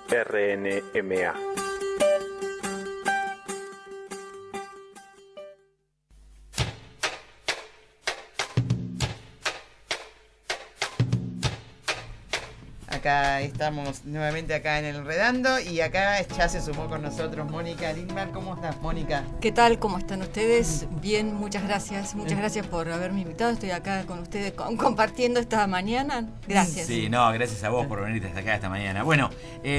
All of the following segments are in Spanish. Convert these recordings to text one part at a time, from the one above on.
RNMA. Acá estamos nuevamente acá en el Enredando y acá ya se sumó con nosotros Mónica Lindberg. ¿Cómo estás, Mónica? ¿Qué tal? ¿Cómo están ustedes? Bien, muchas gracias. Muchas gracias por haberme invitado. Estoy acá con ustedes compartiendo esta mañana. Gracias. Sí, no, gracias a vos por venir hasta acá esta mañana. Bueno,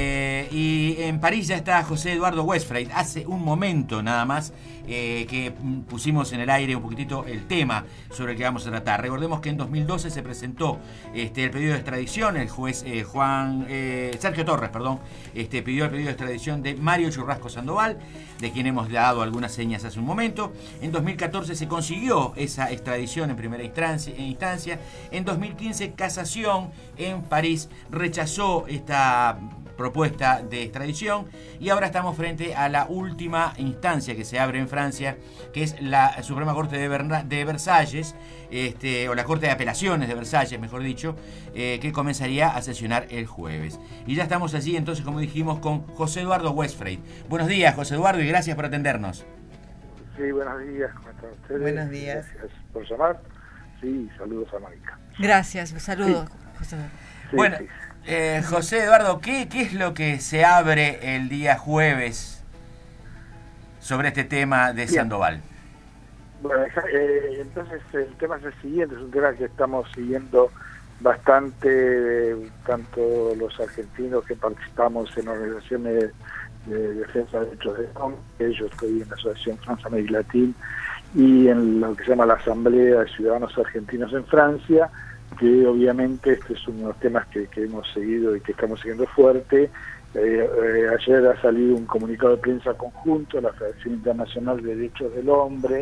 y en París ya está José Eduardo Westphal. Hace un momento nada más que pusimos en el aire un poquitito el tema sobre el que vamos a tratar. Recordemos que en 2012 se presentó el pedido de extradición. El juez Sergio Torres, pidió el pedido de extradición de Mario Churrasco Sandoval, de quien hemos dado algunas señas hace un momento. En 2014 se consiguió esa extradición en primera instancia. En 2015, casación en París rechazó esta propuesta de extradición y ahora estamos frente a la última instancia que se abre en Francia, que es la Suprema Corte de Versalles, o la Corte de Apelaciones de Versalles, mejor dicho, que comenzaría a sesionar el jueves. Y ya estamos allí, entonces, como dijimos, con José Eduardo Westphal. Buenos días, José Eduardo, y gracias por atendernos. Sí, buenos días, ¿cómo están ustedes? Buenos días. Gracias por llamar. Sí, saludos a Mónica. Gracias, saludos, sí. José. Sí, bueno, sí. José Eduardo, ¿qué es lo que se abre el día jueves sobre este tema de Sandoval? Bueno, entonces el tema es el siguiente, es un tema que estamos siguiendo bastante, tanto los argentinos que participamos en organizaciones de defensa de derechos de hombre, ellos estoy en la Asociación France-Amérique Latine, y en lo que se llama la Asamblea de Ciudadanos Argentinos en Francia, que obviamente este es uno de los temas que hemos seguido y que estamos siguiendo fuerte. Ayer ha salido un comunicado de prensa conjunto de la Federación Internacional de Derechos del Hombre,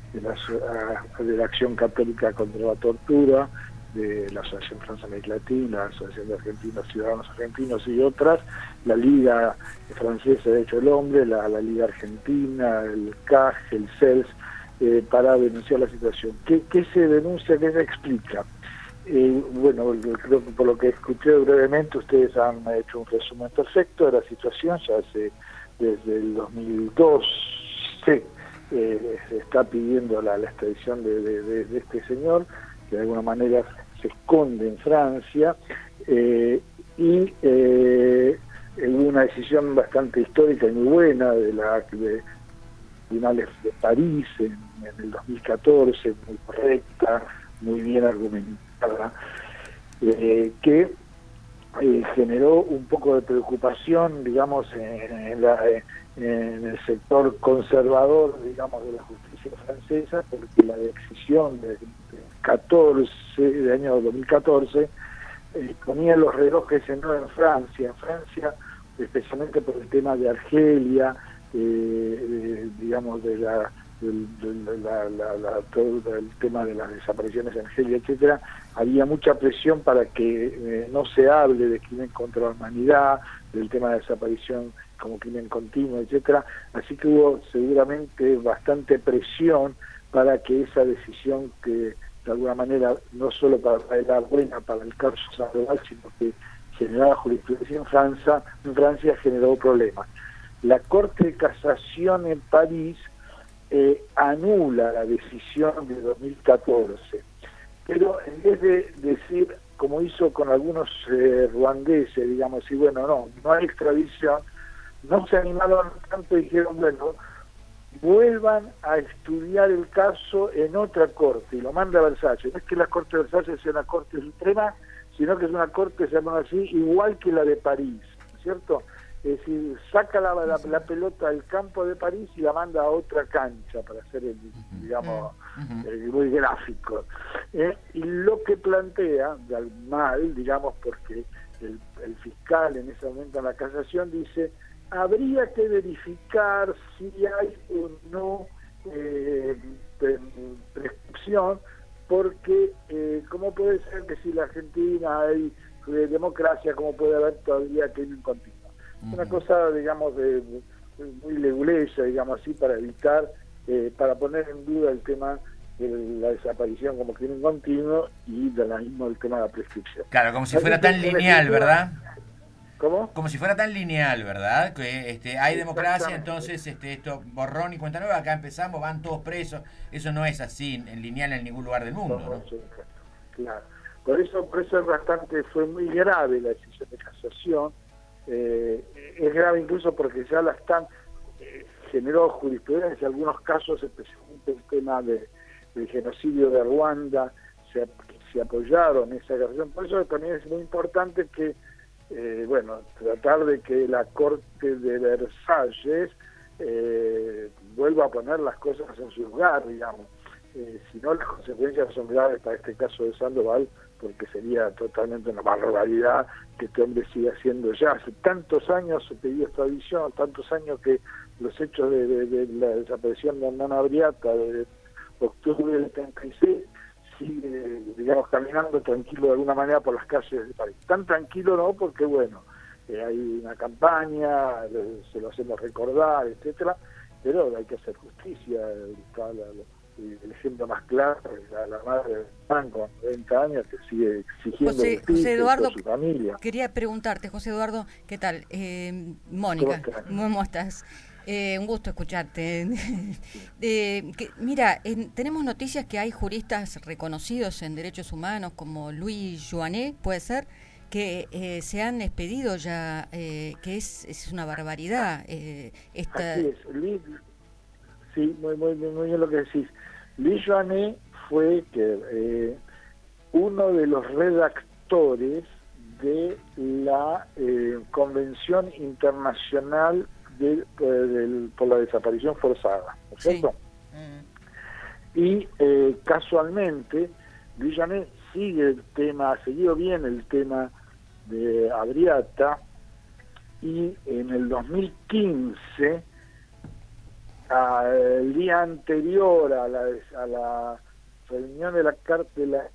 de la Acción Católica contra la Tortura, de la Asociación France-Amérique Latine, la Asociación de Argentinos, Ciudadanos Argentinos y otras, la Liga Francesa de Derechos del Hombre, la Liga Argentina, el CAG, el CELS, para denunciar la situación. ¿Qué se denuncia? ¿Qué se explica? Bueno, creo que por lo que escuché brevemente, ustedes han hecho un resumen perfecto de la situación. Ya desde el 2002 se está pidiendo la extradición de este señor, que de alguna manera se esconde en Francia, y hubo una decisión bastante histórica y muy buena de tribunales de París en el 2014, muy correcta, muy bien argumentada, que generó un poco de preocupación, digamos, en el sector conservador, digamos, de la justicia francesa, porque la decisión del año 2014 ponía los relojes en Francia. En Francia, especialmente por el tema de Argelia, digamos, todo el tema de las desapariciones en Argelia, etcétera, había mucha presión para que no se hable de crimen contra la humanidad, del tema de desaparición como crimen continuo, etcétera. Así que hubo seguramente bastante presión para que esa decisión, que de alguna manera no solo era buena para el caso Sandoval, sino que generaba jurisprudencia en Francia generó problemas. La Corte de Casación en París anula la decisión de 2014, pero en vez de decir, como hizo con algunos ruandeses, digamos, y bueno, no hay extradición, no se animaron tanto y dijeron, bueno, vuelvan a estudiar el caso en otra corte, y lo manda a Versalles. No es que la Corte de Versalles sea una Corte Suprema, sino que es una Corte, se llama así, igual que la de París, ¿no es cierto? Es decir, saca la pelota del campo de París y la manda a otra cancha, para hacer digamos, muy gráfico. Y lo que plantea, mal, digamos, porque el fiscal en ese momento en la casación dice, habría que verificar si hay o no prescripción, porque ¿cómo puede ser que si en la Argentina hay democracia, cómo puede haber todavía crimen continuo? Una cosa, digamos, muy leguleya, digamos así, para evitar, para poner en duda el tema de la desaparición como crimen continuo y de la misma el tema de la prescripción. Claro, como si fuera tan lineal, ¿verdad? ¿Cómo? Como si fuera tan lineal, ¿verdad? Que hay democracia, entonces esto borrón y cuenta nueva, acá empezamos, van todos presos. Eso no es así en lineal en ningún lugar del mundo, ¿no? Claro. Por eso fue muy grave la decisión de casación. Es grave incluso porque ya generó jurisprudencia. En algunos casos, especialmente el tema del genocidio de Ruanda, se apoyaron esa casación. Por eso también es muy importante que tratar de que la Corte de Versalles vuelva a poner las cosas en su lugar, digamos. Si no, las consecuencias son graves para este caso de Sandoval, porque sería totalmente una barbaridad que este hombre siga haciendo ya. Hace tantos años se pidió extradición, tantos años que los hechos de la desaparición de Hernán Abriata de octubre del 36 sigue, digamos, caminando tranquilo de alguna manera por las calles de París. Tan tranquilo no, porque hay una campaña, se lo hacemos recordar, etcétera, pero hay que hacer justicia. Está el ejemplo más claro es la madre de Hernán con 90 años que sigue exigiendo José Eduardo, por su familia. Quería preguntarte, José Eduardo, ¿qué tal? Mónica, ¿cómo estás? Un gusto escucharte. Mira, tenemos noticias que hay juristas reconocidos en derechos humanos como Louis Joannet, puede ser, que se han expedido ya, que es una barbaridad. Así es, sí, muy bien lo que decís. Louis Joannet fue uno de los redactores de la Convención Internacional por la Desaparición Forzada, ¿no es cierto? Y casualmente, Louis Joannet ha seguido bien el tema de Abriata, y en el 2015, el día anterior a la reunión de la Carta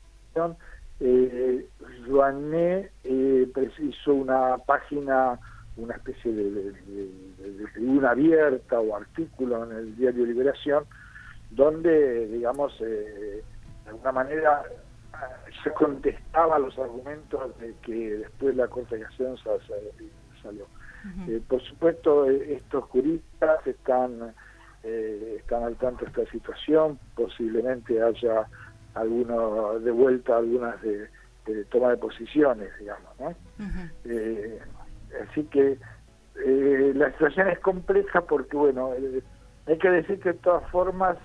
Joannet hizo una página, una especie de tribuna abierta o artículo en el diario Liberación, donde, digamos, de alguna manera se contestaba a los argumentos de que después la Corte de Casación salió. Por supuesto, estos juristas están al tanto de esta situación. Posiblemente haya de vuelta algunas de toma de posiciones, digamos, ¿no? Así que la situación es compleja porque, hay que decir que de todas formas,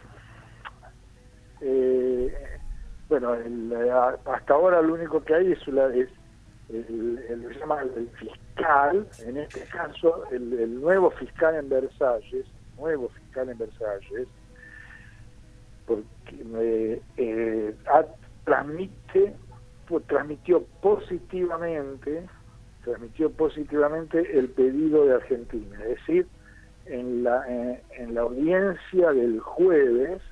hasta ahora lo único que hay es lo llama el fiscal, en este caso el nuevo fiscal en Versalles, porque transmitió positivamente el pedido de Argentina, es decir, en la audiencia del jueves,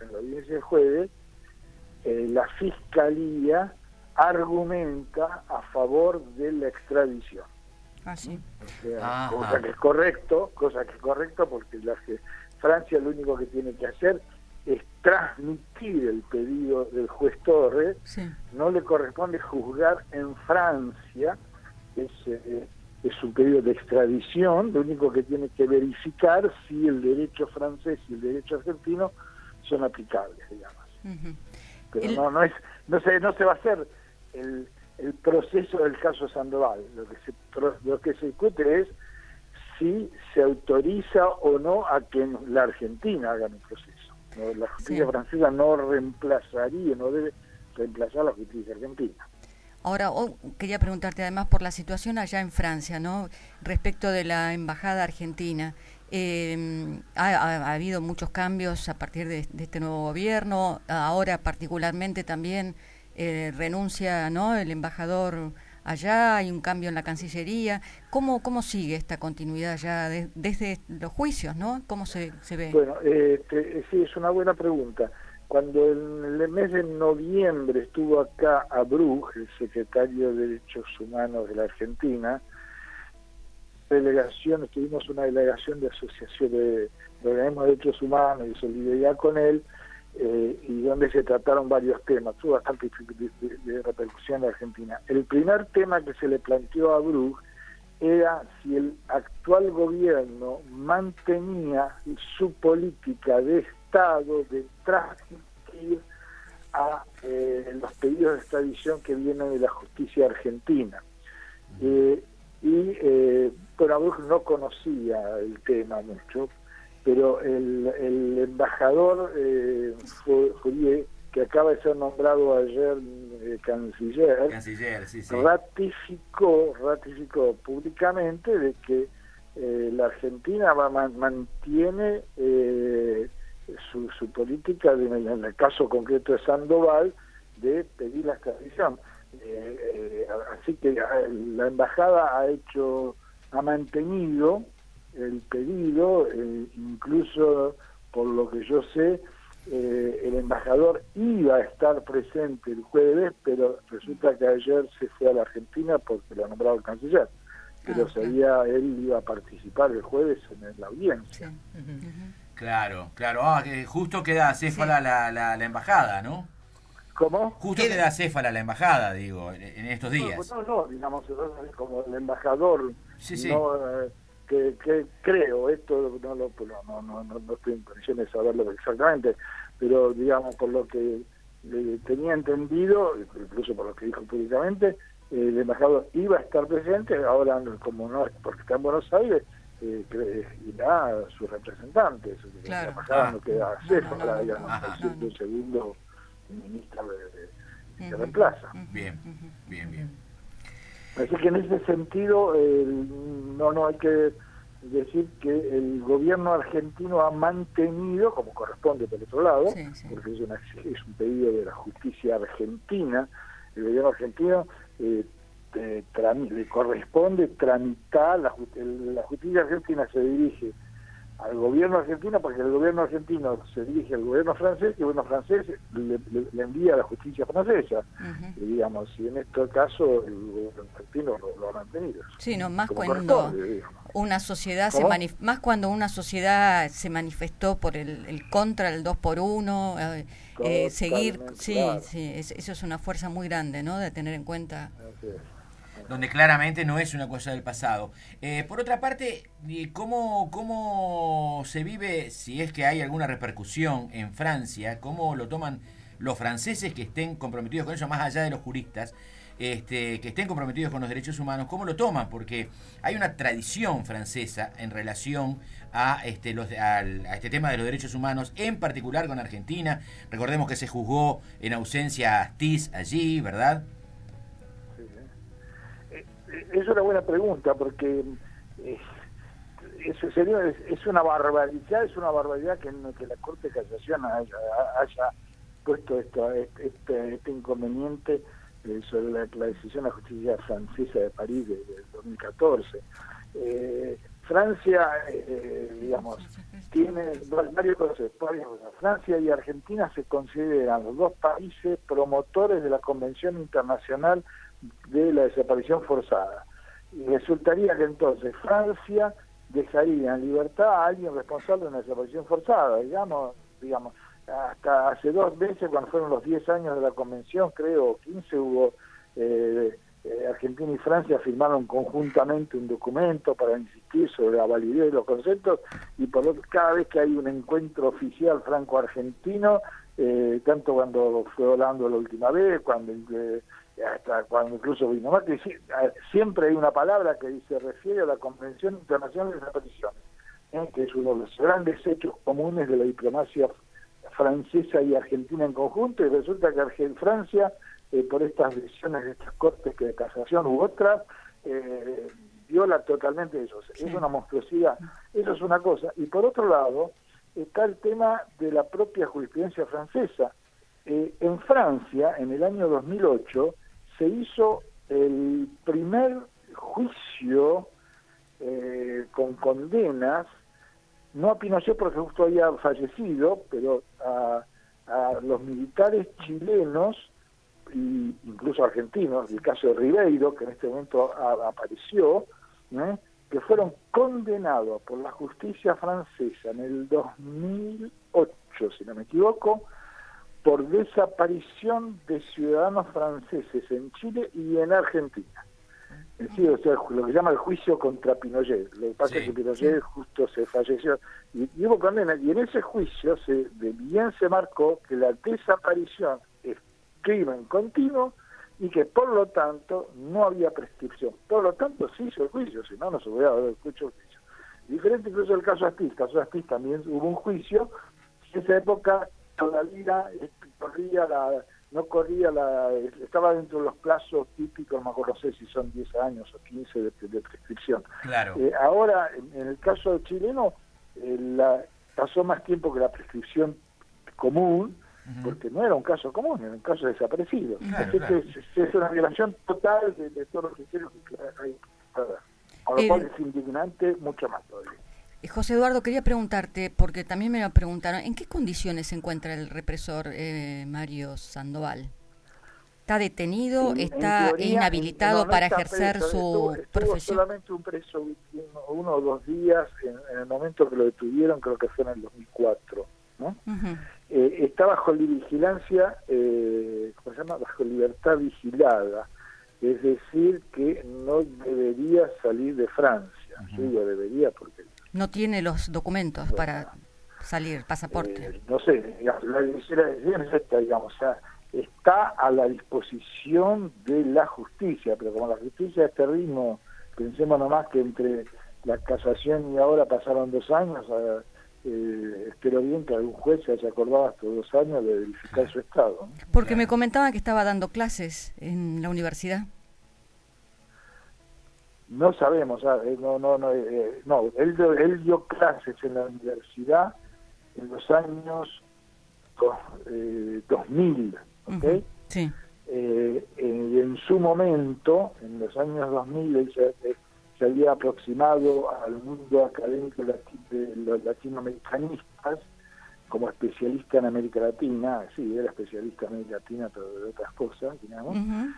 la Fiscalía argumenta a favor de la extradición. Sí. O sea, cosa que es correcto, porque Francia lo único que tiene que hacer es transmitir el pedido del juez Torres. Sí. No le corresponde juzgar en Francia, es un pedido de extradición. Lo único que tiene que verificar si el derecho francés y el derecho argentino son aplicables, digamos. Pero no se va a hacer el proceso del caso Sandoval. Lo que se discute es si se autoriza o no a que la Argentina haga un proceso. La justicia francesa no debe reemplazar la justicia argentina. Ahora, quería preguntarte además por la situación allá en Francia, ¿no? Respecto de la embajada argentina. Ha habido muchos cambios a partir de este nuevo gobierno. Ahora particularmente también renuncia, ¿no?, el embajador allá. Hay un cambio en la Cancillería. ¿Cómo sigue esta continuidad ya desde los juicios, ¿no? ¿Cómo se ve? Bueno, sí, es una buena pregunta. Cuando en el mes de noviembre estuvo acá Abrug, el secretario de Derechos Humanos de la Argentina, tuvimos una delegación de asociación de organismos de derechos humanos y solidaridad con él, y donde se trataron varios temas. Tuvo bastante de repercusión en Argentina. El primer tema que se le planteó a Abrug era si el actual gobierno mantenía su política de Estado de transmitir a los pedidos de extradición que vienen de la justicia argentina. Bueno, Bruch no conocía el tema mucho, pero el embajador Fourier, que acaba de ser nombrado ayer canciller, sí, sí. ratificó públicamente de que la Argentina mantiene su política, en el caso concreto de Sandoval, de pedir la extradición. Así que la embajada ha mantenido el pedido, incluso por lo que yo sé, el embajador iba a estar presente el jueves, pero resulta que ayer se fue a la Argentina porque lo ha nombrado el canciller. Pero él iba a participar el jueves en la audiencia. Sí. Claro. Que justo queda acéfala la embajada, ¿no? ¿Cómo? Justo queda acéfala la embajada, digo, en estos días. No, digamos, como el embajador, Sí. no, que creo, esto no estoy en condiciones de saberlo exactamente, pero digamos, por lo que tenía entendido, incluso por lo que dijo públicamente, el embajador iba a estar presente, ahora como no es porque está en Buenos Aires, irá a sus representantes. Claro. La embajada no queda acéfala, digamos, no. el segundo ministro que reemplaza. Bien. Así que en ese sentido, no hay que decir que el gobierno argentino ha mantenido, como corresponde por otro lado, porque es un pedido de la justicia argentina, el gobierno argentino le corresponde tramitar, la justicia argentina se dirige al gobierno argentino, porque el gobierno argentino se dirige al gobierno francés, y el gobierno francés le envía a la justicia francesa. Digamos, y en este caso el gobierno argentino lo ha mantenido. Sí, no, más cuando una sociedad cuando una sociedad se manifestó por el contra el 2x1, seguir, claro. Eso es una fuerza muy grande, ¿no? De tener en cuenta. Donde claramente no es una cosa del pasado. Por otra parte, ¿cómo se vive, si es que hay alguna repercusión en Francia? ¿Cómo lo toman los franceses que estén comprometidos con eso, más allá de los juristas, que estén comprometidos con los derechos humanos? ¿Cómo lo toman? Porque hay una tradición francesa en relación a este tema de los derechos humanos, en particular con Argentina. Recordemos que se juzgó en ausencia a Astiz allí, ¿verdad? Es una buena pregunta, porque es una barbaridad que la Corte de Casación haya puesto este inconveniente sobre la decisión de la justicia francesa de París de 2014. Francia, digamos, tiene varias cosas. Francia y Argentina se consideran los dos países promotores de la Convención Internacional de la Desaparición Forzada. Y resultaría que entonces Francia dejaría en libertad a alguien responsable de una desaparición forzada, digamos, hasta hace 2 meses, cuando fueron los 10 años de la convención, creo, 15, hubo Argentina y Francia firmaron conjuntamente un documento para insistir sobre la validez de los conceptos, y cada vez que hay un encuentro oficial franco-argentino, tanto cuando fue Hollande la última vez, hasta cuando incluso vino Macri, siempre hay una palabra que se refiere a la Convención Internacional de Desapariciones, que es uno de los grandes hechos comunes de la diplomacia francesa y argentina en conjunto, y resulta que Francia, por estas decisiones de estas cortes de casación u otras, viola totalmente eso. Es una monstruosidad. Eso es una cosa. Y por otro lado, está el tema de la propia jurisprudencia francesa. En Francia, en el año 2008, se hizo el primer juicio con condenas, no a Pinochet porque justo había fallecido, pero a los militares chilenos e incluso argentinos, el caso de Ribeiro, que en este momento apareció, que fueron condenados por la justicia francesa en el 2008, si no me equivoco, por desaparición de ciudadanos franceses en Chile y en Argentina. Sí, o sea, lo que llama el juicio contra Pinochet. Lo que pasa Sí, es que Pinochet justo se falleció y hubo condena, y en ese juicio bien se marcó que la desaparición es crimen continuo y que por lo tanto no había prescripción. Por lo tanto se hizo el juicio, si no, no se hubiera hecho el juicio. Diferente incluso el caso Astiz. El caso Astiz también hubo un juicio, y en esa época todavía estaba dentro de los plazos típicos, no sé si son 10 años o 15 de prescripción. Claro. Ahora, en el caso chileno, pasó más tiempo que la prescripción común, porque no era un caso común, era un caso desaparecido. Claro, Así claro. que es una violación total de todos los criterios que hay. Con lo cual es indignante mucho más todavía. José Eduardo, quería preguntarte, porque también me lo preguntaron, ¿en qué condiciones se encuentra el represor Mario Sandoval? ¿Está detenido? ¿Está teoría, inhabilitado no para está ejercer preso, su estuvo profesión? solamente un preso uno o 2 días en el momento que lo detuvieron, creo que fue en el 2004, ¿no? Está bajo vigilancia, ¿cómo se llama? Bajo libertad vigilada, es decir, que no debería salir de Francia. Sí, yo debería porque... No tiene los documentos para salir, pasaporte. No sé, digamos, la decisión es esta, digamos, o sea, está a la disposición de la justicia, pero como la justicia a este ritmo, pensemos nomás que entre la casación y ahora pasaron 2 años, espero bien que algún juez se haya acordado hasta 2 años de verificar su estado, ¿no? Porque me comentaban que estaba dando clases en la universidad. No sabemos, él dio clases en la universidad en los años 2000, ¿ok? Sí. En su momento, en los años 2000, él se había aproximado al mundo académico de los latinoamericanistas como especialista en América Latina. Sí, era especialista en América Latina, pero de otras cosas, digamos.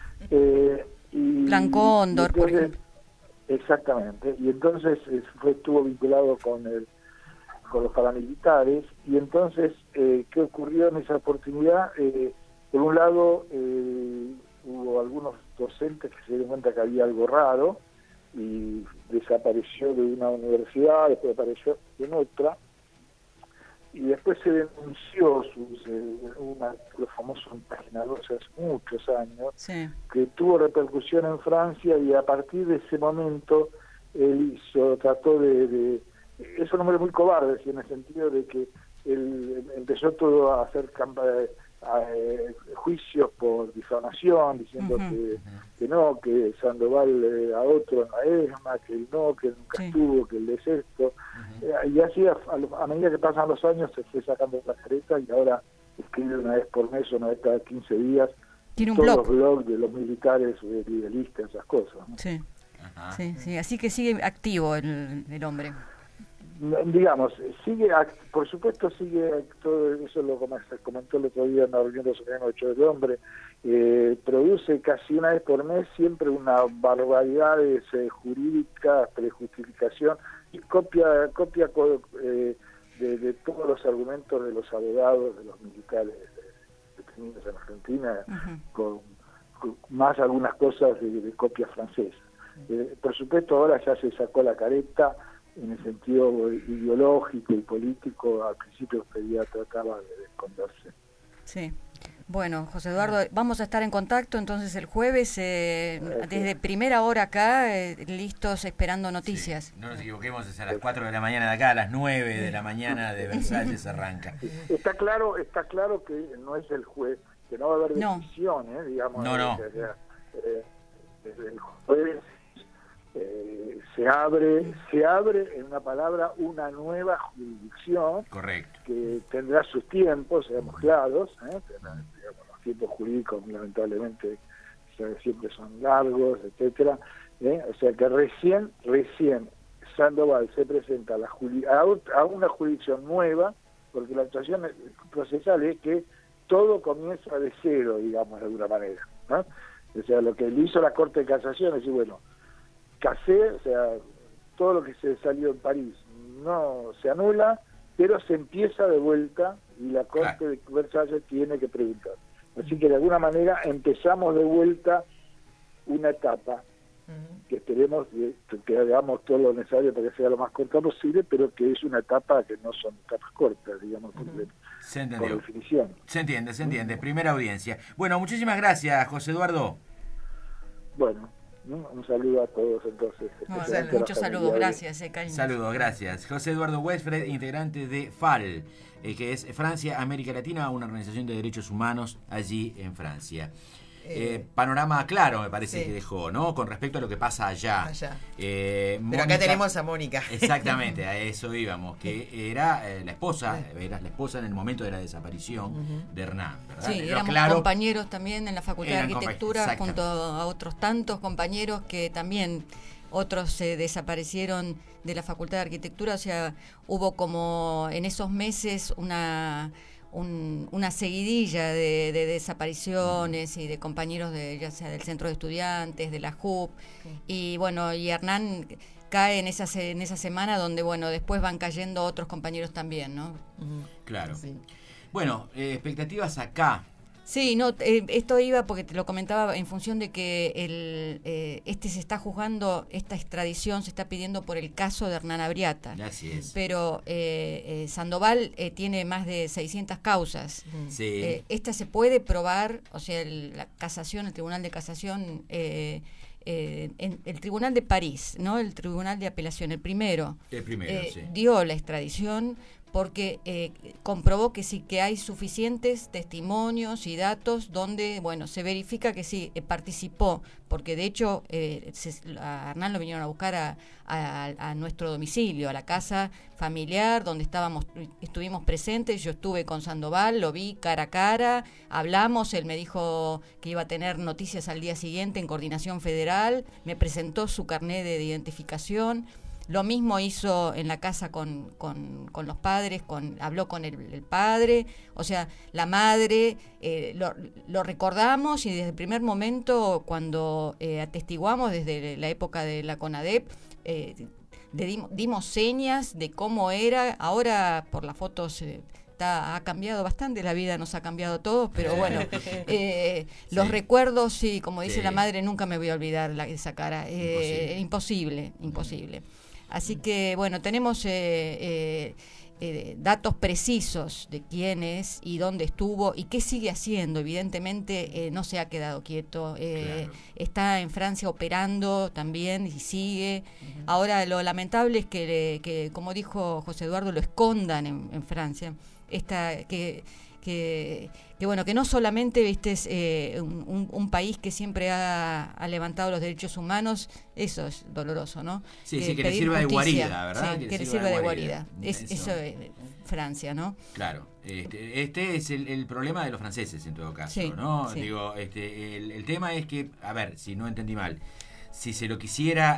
Plan Cóndor, por ejemplo. Exactamente, y entonces estuvo vinculado con los paramilitares, y entonces, ¿qué ocurrió en esa oportunidad? Por un lado, hubo algunos docentes que se dieron cuenta que había algo raro, y desapareció de una universidad, después apareció en otra, y después se denunció los famosos página 12 hace muchos años, que tuvo repercusión en Francia, y a partir de ese momento él trató es un hombre muy cobarde, en el sentido de que él empezó todo a hacer juicios por difamación, diciendo que no, que Sandoval a otro en la ESMA, que él no, que él nunca estuvo, que él es esto. Y así, a medida que pasan los años, se fue sacando la careta, y ahora escribe una vez por mes, una vez cada 15 días, tiene un todos blog. los blogs de los militares, de idealistas, esas cosas, ¿no? Sí, así que sigue activo el hombre. Digamos, por supuesto sigue, todo eso lo comentó el otro día en la reunión de Supremo 8 del Hombre, produce casi una vez por mes siempre una barbaridad jurídica, prejustificación, y copia de todos los argumentos de los abogados, de los militares detenidos en Argentina, con más algunas cosas de copia francesa. Por supuesto ahora ya se sacó la careta en el sentido ideológico y político. Al principio trataba de esconderse. Sí. Bueno, José Eduardo, vamos a estar en contacto entonces el jueves, desde primera hora acá, listos esperando noticias. Sí, no nos equivoquemos, es a las 4 de la mañana de acá, a las 9 de la mañana de Versalles arranca. Está claro que no es el juez, que no va a haber decisiones, digamos. No. El jueves se abre, en una palabra, una nueva jurisdicción. Correcto. Que tendrá sus tiempos, seamos claros, los tiempos jurídicos lamentablemente siempre son largos, etcétera. O sea que recién Sandoval se presenta a una jurisdicción nueva, porque la actuación procesal es que todo comienza de cero, digamos, de alguna manera, ¿no? O sea, lo que le hizo la Corte de Casación es decir, bueno, casé, o sea, todo lo que se salió en París no se anula, pero se empieza de vuelta, y la Corte de Versalles tiene que preguntar. Así que de alguna manera empezamos de vuelta una etapa. que esperemos que hagamos todo lo necesario para que sea lo más corta posible, pero que es una etapa que no son etapas cortas, digamos, por definición. Se entiende. Primera audiencia. Bueno, muchísimas gracias, José Eduardo. Bueno, ¿no? Un saludo a todos entonces. Muchos saludos, gracias, cariño. Saludos, gracias. José Eduardo Westfred, integrante de FAL, que es Francia América Latina, una organización de derechos humanos allí en Francia. Panorama claro me parece que dejó, ¿no? Con respecto a lo que pasa allá. Pero Mónica, acá tenemos a Mónica. Exactamente, a eso íbamos, que era la esposa en el momento de la desaparición de Hernán, ¿verdad? Sí, éramos compañeros también en la Facultad de Arquitectura, junto a otros tantos compañeros que también otros se desaparecieron de la Facultad de Arquitectura, o sea, hubo como en esos meses una seguidilla de desapariciones y de compañeros ya sea del centro de estudiantes, de la JUP, y bueno, y Hernán cae en esa semana donde bueno, después van cayendo otros compañeros también, ¿no? Claro. Sí. Bueno, expectativas acá. Sí, no, esto iba porque te lo comentaba en función de que se está juzgando, esta extradición se está pidiendo por el caso de Hernán Abriata. Así es. Pero Sandoval tiene más de 600 causas. Sí. Esta se puede probar, o sea, la casación, el Tribunal de Casación, el Tribunal de París, ¿no? El Tribunal de Apelación, el primero sí, dio la extradición porque comprobó que sí, que hay suficientes testimonios y datos donde, bueno, se verifica que sí, participó, porque de hecho a Hernán lo vinieron a buscar a nuestro domicilio, a la casa familiar donde estuvimos presentes. Yo estuve con Sandoval, lo vi cara a cara, hablamos, él me dijo que iba a tener noticias al día siguiente en Coordinación Federal, me presentó su carnet de identificación. Lo mismo hizo en la casa con los padres, habló con el padre, o sea, la madre, lo recordamos, y desde el primer momento, cuando atestiguamos desde la época de la CONADEP, dimos señas de cómo era. Ahora por las fotos ha cambiado bastante, la vida nos ha cambiado a todos, pero bueno, los recuerdos, sí, como dice la madre, nunca me voy a olvidar esa cara. Imposible. Así que, bueno, tenemos datos precisos de quién es y dónde estuvo y qué sigue haciendo. Evidentemente no se ha quedado quieto. Claro. Está en Francia operando también y sigue. Ahora, lo lamentable es que, como dijo José Eduardo, lo escondan en Francia. Que bueno, que no solamente es un país que siempre ha levantado los derechos humanos, eso es doloroso, ¿no? Sí, que le sirva de guarida, ¿verdad? Sí, que le sirva de guarida. Eso es Francia, ¿no? Claro. Este es el problema de los franceses en todo caso, sí, ¿no? Sí. Digo, el tema es que, a ver, si no entendí mal, si se lo quisiera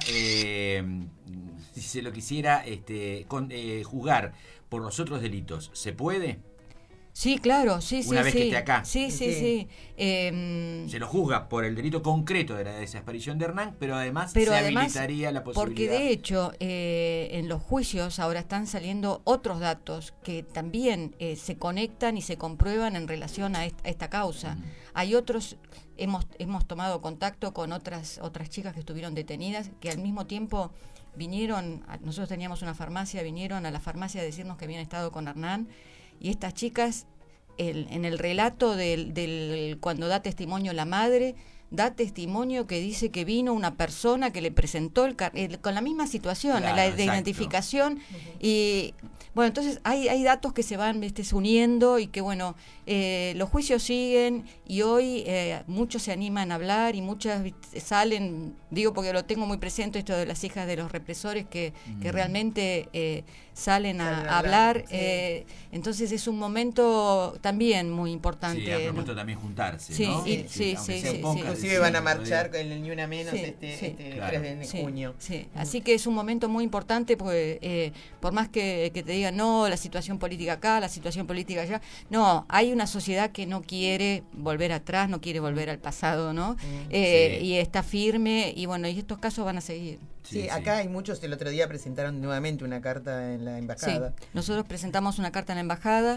juzgar por los otros delitos, ¿se puede? Sí, claro, sí. Una vez que esté acá. Sí. Se lo juzga por el delito concreto de la desaparición de Hernán, pero además habilitaría la posibilidad. Porque de hecho, en los juicios ahora están saliendo otros datos que también se conectan y se comprueban en relación a esta causa. Hay otros, hemos tomado contacto con otras chicas que estuvieron detenidas, que al mismo tiempo vinieron, nosotros teníamos una farmacia, vinieron a la farmacia a decirnos que habían estado con Hernán. Y estas chicas, en el relato del cuando da testimonio la madre, da testimonio que dice que vino una persona que le presentó con la misma situación, claro, la de identificación. Y bueno, entonces hay datos que se van uniendo y que bueno, los juicios siguen y hoy muchos se animan a hablar y muchas salen, digo porque lo tengo muy presente, esto de las hijas de los represores que realmente salen a hablar. Sí. Entonces es un momento también muy importante. Sí, a propósito también juntarse, sí, ¿no? Sí. Inclusive van a marchar con el Ni Una Menos claro. 3 de junio. Sí. Así que es un momento muy importante porque por más que te digan, no, la situación política acá, la situación política allá, no, hay una sociedad que no quiere volver atrás, no quiere volver al pasado, ¿no? Y está firme y bueno, y estos casos van a seguir. Sí, acá hay muchos, el otro día presentaron nuevamente una carta en la embajada. Sí, nosotros presentamos una carta en la embajada.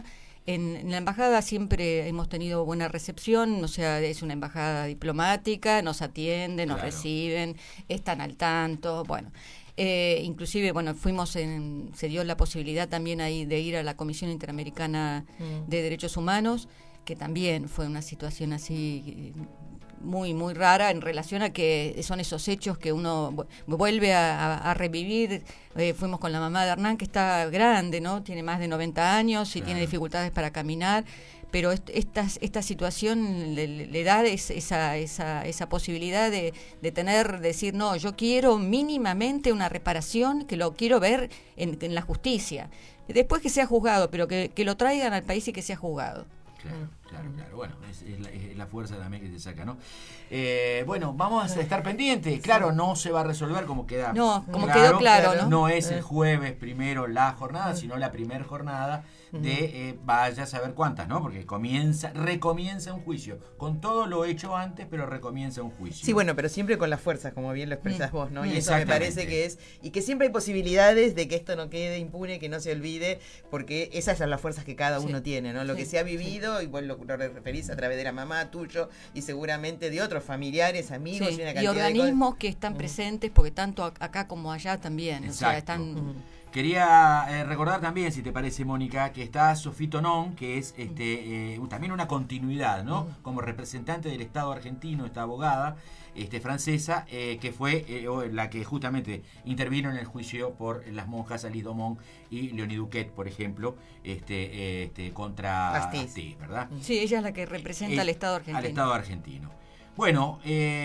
En la embajada siempre hemos tenido buena recepción, o sea, es una embajada diplomática, nos atienden, nos reciben, están al tanto, bueno. Inclusive, bueno, se dio la posibilidad también ahí de ir a la Comisión Interamericana de Derechos Humanos, que también fue una situación así muy, muy rara en relación a que son esos hechos que uno vuelve a revivir. Fuimos con la mamá de Hernán, que está grande, ¿no? Tiene más de 90 años y tiene dificultades para caminar, pero esta situación le da esa posibilidad de decir, no, yo quiero mínimamente una reparación, que lo quiero ver en la justicia. Después que sea juzgado, pero que lo traigan al país y que sea juzgado. Claro. Bueno, es la fuerza también que se saca, ¿no? Bueno, vamos a estar pendientes. Claro, no se va a resolver como queda. No, como quedó claro, ¿no? No es el jueves primero la jornada, sino la primera jornada de vaya a saber cuántas, ¿no? Porque recomienza un juicio. Con todo lo hecho antes, pero recomienza un juicio. Sí, bueno, pero siempre con las fuerzas, como bien lo expresás vos, ¿no? Y eso me parece que es... Y que siempre hay posibilidades de que esto no quede impune, que no se olvide, porque esas son las fuerzas que cada uno tiene, ¿no? Lo que se ha vivido, y vos lo referís a través de la mamá tuyo, y seguramente de otros familiares, amigos, y una cantidad de organismos que están presentes, porque tanto acá como allá también. Exacto. O sea, están... Quería recordar también, si te parece, Mónica, que está Sophie Tonon, que es también una continuidad, ¿no? Como representante del Estado argentino, esta abogada francesa, que fue la que justamente intervino en el juicio por las monjas Alice Domon y Leonie Duquet, por ejemplo, contra Astiz, ¿verdad? Sí, ella es la que representa al Estado argentino. Al Estado argentino. Bueno,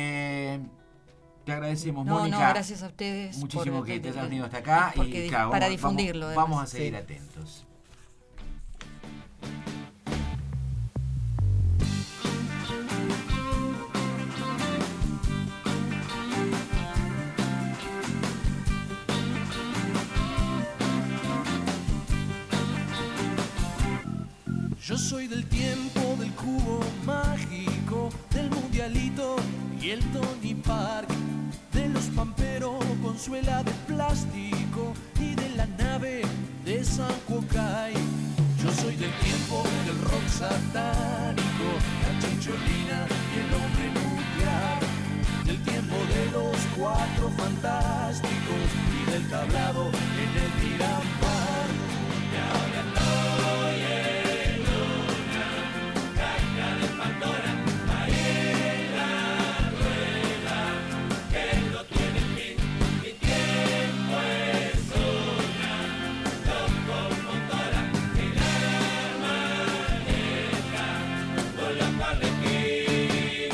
te agradecemos, Mónica. No, gracias a ustedes. Muchísimo que te hayas venido hasta acá. Y claro, para difundirlo. Vamos a seguir atentos. Yo soy del tiempo del cubo mágico, del mundialito y el Tony Park, de los pamperos con suela de plástico y de la nave de San Cuocay. Yo soy del tiempo del rock satánico, la chicholina y el hombre nuclear, del tiempo de los cuatro fantásticos y del tablado en el Miramar. Y ahora estoy en una caja de Pandora, ahí en la rueda, que no tiene fin. Mi tiempo es una locomotora, el alma maneja con la Arlequín.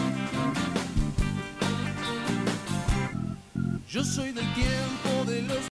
Yo soy del tiempo de los